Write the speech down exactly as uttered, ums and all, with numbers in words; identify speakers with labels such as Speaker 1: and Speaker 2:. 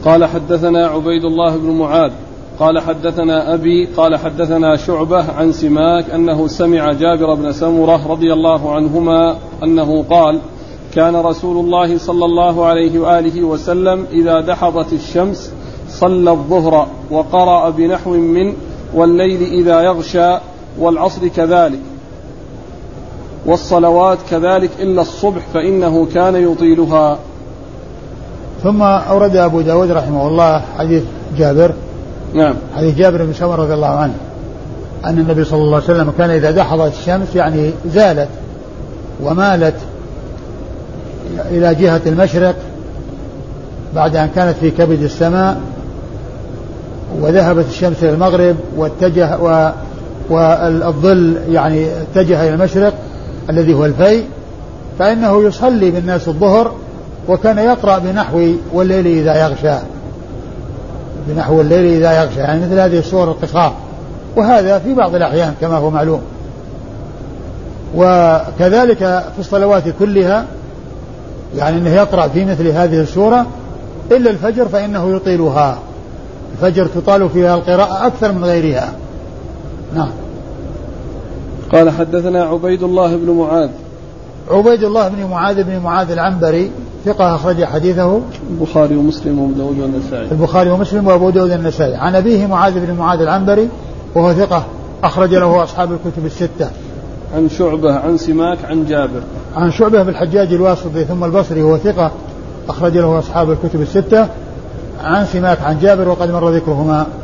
Speaker 1: قال حدثنا عبيد الله بن معاذ قال حدثنا أبي قال حدثنا شعبة عن سماك أنه سمع جابر بن سمرة رضي الله عنهما أنه قال كان رسول الله صلى الله عليه وآله وسلم إذا دحضت الشمس صلى الظهر وقرأ بنحو من والليل إذا يغشى والعصر كذلك والصلوات كذلك إلا الصبح فإنه كان يطيلها.
Speaker 2: ثم أورد أبو داود رحمه الله حديث جابر
Speaker 1: نعم
Speaker 2: حديث جابر بن سمرة رضي الله عنه أن النبي صلى الله عليه وسلم كان إذا دحضت الشمس يعني زالت ومالت إلى جهة المشرق بعد أن كانت في كبد السماء وذهبت الشمس إلى المغرب واتجه و والظل يعني اتجه إلى المشرق الذي هو الفي، فإنه يصلي بالناس الظهر وكان يقرأ بنحو والليل إذا يغشى بنحو الليل إذا يغشى يعني مثل هذه الصور القصار، وهذا في بعض الأحيان كما هو معلوم. وكذلك في الصلوات كلها يعني أنه يقرأ في مثل هذه السورة إلا الفجر فإنه يطيلها، الفجر تطال فيها القراءة أكثر من غيرها. نعم.
Speaker 1: قال حدثنا عبيد الله بن معاذ
Speaker 2: عبيد الله بن معاذ بن معاذ العنبري ثقة أخرج حديثه
Speaker 1: البخاري ومسلم وابو داود والنسائي
Speaker 2: البخاري ومسلم وابو داود والنسائي عن أبيه معاذ بن معاذ العنبري وهو ثقة أخرج له أصحاب الكتب الستة.
Speaker 1: عن شعبة عن سماك عن جابر
Speaker 2: عن شعبة بالحجاج الواسطي ثم البصري وهو ثقة أخرج له أصحاب الكتب الستة. عن سماك عن جابر وقد مر ذكرهما.